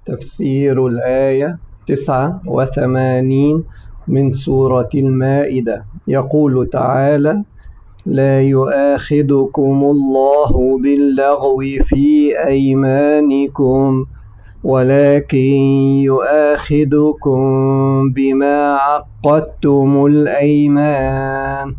تفسير الآية 89 من سورة المائدة. يقول تعالى: لا يؤاخذكم الله باللغو في أيمانكم ولكن يؤاخذكم بما عقدتم الأيمان،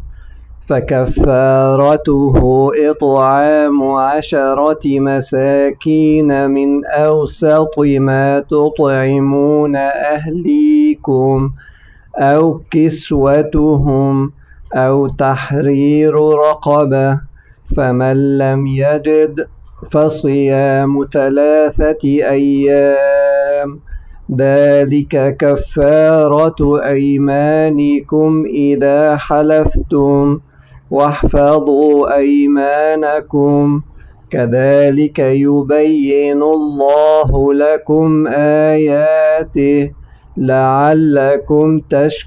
فكفارته إطعام 10 مساكين من أوسط ما تطعمون أهليكم أو كسوتهم أو تحرير رقبة، فمن لم يجد فصيام 3 أيام، ذلك كفارة أيمانكم إذا حلفتم، واحفظوا أيمانكم، كذلك يبين الله لكم آياته لعلكم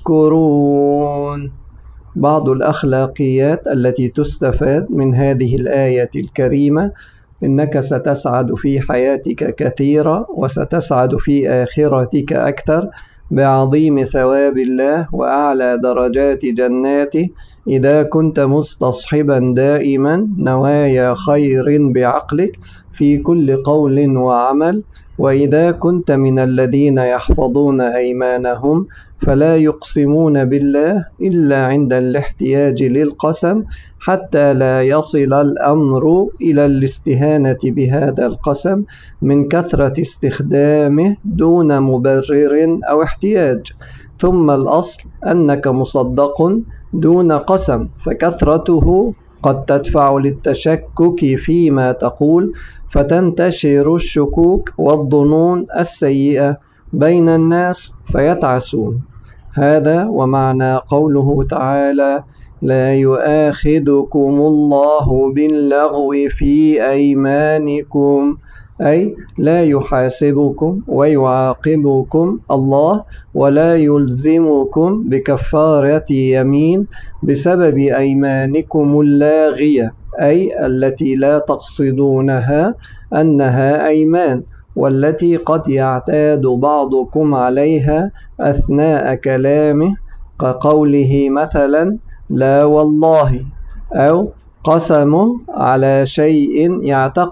تشكرون. بعض الأخلاقيات التي تستفاد من هذه الآية الكريمة: إنك ستسعد في حياتك كثيرا وستسعد في آخرتك أكثر بعظيم ثواب الله وأعلى درجات جناته إذا كنت مستصحبا دائما نوايا خير بعقلك في كل قول وعمل، وإذا كنت من الذين يحفظون أيمانهم فلا يقسمون بالله إلا عند الاحتياج للقسم، حتى لا يصل الأمر إلى الاستهانة بهذا القسم من كثرة استخدامه دون مبرر أو احتياج. ثم الأصل أنك مصدق دون قسم، فكثرته قد تدفع للتشكك فيما تقول، فتنتشر الشكوك والظنون السيئة بين الناس فيتعسون. هذا ومعنى قوله تعالى: لا يؤاخذكم الله باللغو في أيمانكم، أي لا يحاسبكم ويعاقبكم الله ولا يلزمكم بكفارة يمين بسبب أيمانكم اللاغية، أي التي لا تقصدونها أنها أيمان، والتي قد يعتاد بعضكم عليها أثناء كلامه، كقوله مثلا: لا والله، أو قسم على شيء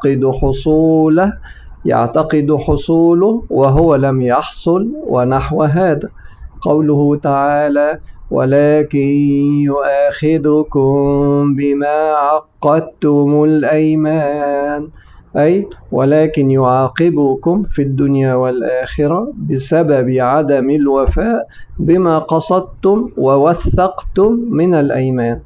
يعتقد حصوله وهو لم يحصل، ونحو هذا. قوله تعالى: ولكن يؤاخذكم بما عقدتم الأيمان، أي ولكن يعاقبكم في الدنيا والآخرة بسبب عدم الوفاء بما قصدتم ووثقتم من الأيمان.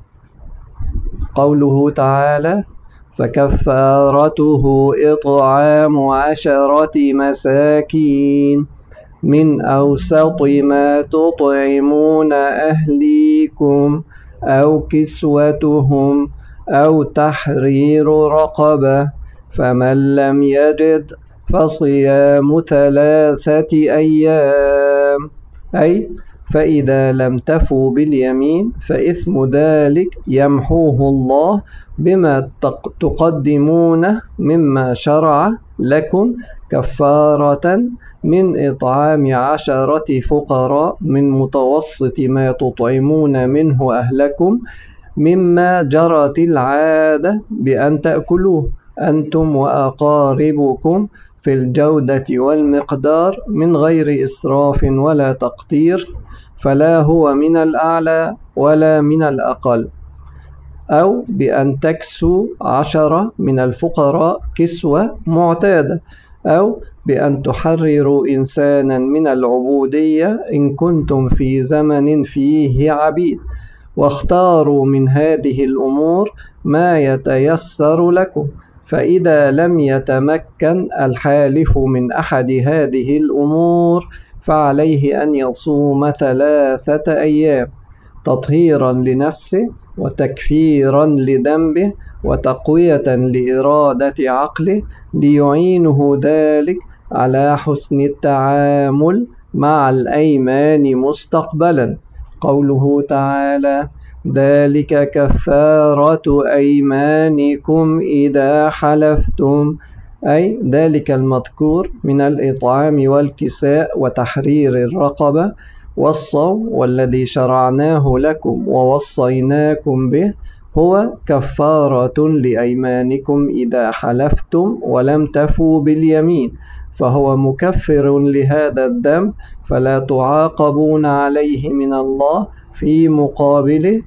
قوله تعالى: فكفارته إطعام 10 مساكين من أوسط ما تطعمون أهليكم أو كسوتهم أو تحرير رقبة، فمن لم يجد فصيام 3 أيام، أي فإذا لم تفوا باليمين فإثم ذلك يمحوه الله بما تقدمونه مما شرع لكم كفارة من إطعام 10 فقراء من متوسط ما تطعمون منه أهلكم، مما جرت العادة بأن تأكلوه أنتم وأقاربكم في الجودة والمقدار من غير إسراف ولا تقتير، فلا هو من الأعلى ولا من الأقل. أو بأن تكسوا 10 من الفقراء كسوة معتادة، أو بأن تحرروا إنسانا من العبودية إن كنتم في زمن فيه عبيد، واختاروا من هذه الأمور ما يتيسر لكم. فإذا لم يتمكن الحالف من أحد هذه الأمور فعليه أن يصوم 3 أيام، تطهيرا لنفسه وتكفيرا لذنبه وتقوية لإرادة عقله، ليعينه ذلك على حسن التعامل مع الأيمان مستقبلا. قوله تعالى: ذلك كفارة أيمانكم إذا حلفتم، أي ذلك المذكور من الإطعام والكساء وتحرير الرقبة والصوم والذي شرعناه لكم ووصيناكم به هو كفارة لأيمانكم إذا حلفتم ولم تفوا باليمين، فهو مكفر لهذا الذنب، فلا تعاقبون عليه من الله في مقابله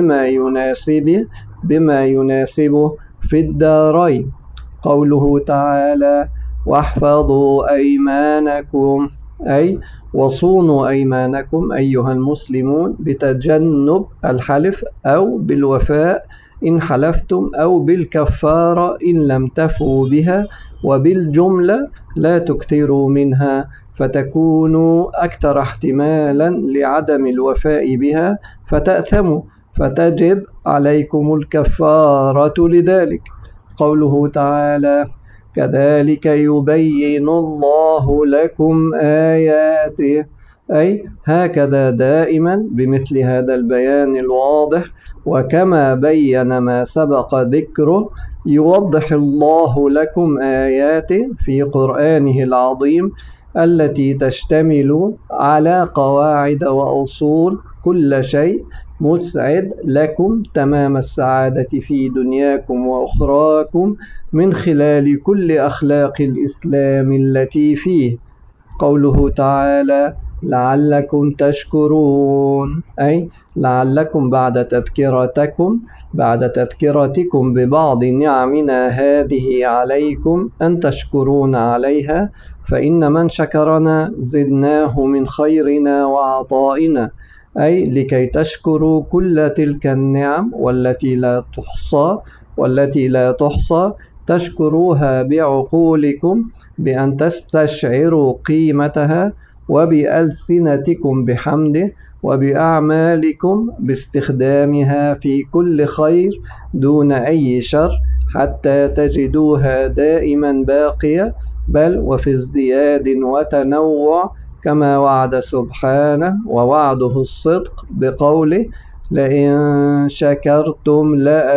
بما يناسبه في الدارين. قوله تعالى: واحفظوا أيمانكم، أي وصونوا أيمانكم أيها المسلمون بتجنب الحلف أو بالوفاء إن حلفتم أو بالكفارة إن لم تفوا بها، وبالجملة لا تكثروا منها فتكونوا أكثر احتمالا لعدم الوفاء بها فتأثموا، فتجب عليكم الكفارة لذلك. قوله تعالى: كذلك يبين الله لكم آياته، أي هكذا دائما بمثل هذا البيان الواضح، وكما بين ما سبق ذكره يوضح الله لكم آياته في قرآنه العظيم التي تشتمل على قواعد وأصول كل شيء مسعد لكم تمام السعادة في دنياكم وأخراكم من خلال كل أخلاق الإسلام التي فيه. قوله تعالى: لعلكم تشكرون، أي لعلكم بعد تذكرتكم ببعض نعمنا هذه عليكم أن تشكرون عليها، فإن من شكرنا زدناه من خيرنا وعطائنا، أي لكي تشكروا كل تلك النعم والتي لا تحصى تشكروها بعقولكم بأن تستشعروا قيمتها، وبألسنتكم بحمده، وبأعمالكم باستخدامها في كل خير دون أي شر، حتى تجدوها دائما باقية، بل وفي ازدياد وتنوع، كما وعد سبحانه ووعده الصدق بقوله: لئن شكرتم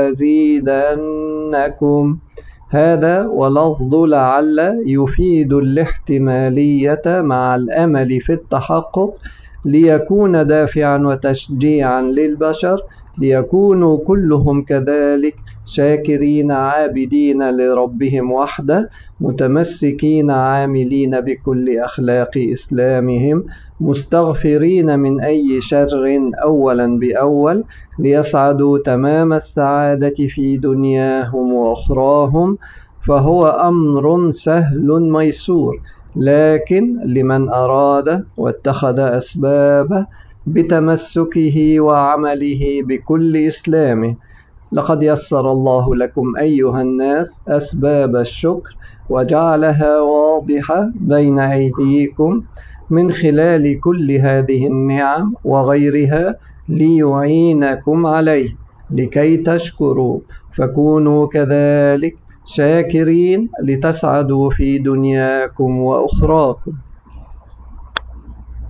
لأزيدنكم. هذا ولفظ لعل يفيد الاحتمالية مع الأمل في التحقق، ليكون دافعا وتشجيعا للبشر ليكونوا كلهم كذلك شاكرين عابدين لربهم وحده، متمسكين عاملين بكل أخلاق إسلامهم، مستغفرين من أي شر أولا بأول، ليسعدوا تمام السعادة في دنياهم وأخراهم. فهو أمر سهل ميسور، لكن لمن أراد واتخذ أسبابه بتمسكه وعمله بكل إسلامه. لقد يسر الله لكم أيها الناس أسباب الشكر وجعلها واضحة بين أيديكم من خلال كل هذه النعم وغيرها ليعينكم عليه لكي تشكروا، فكونوا كذلك شاكرين لتسعدوا في دنياكم وأخراكم.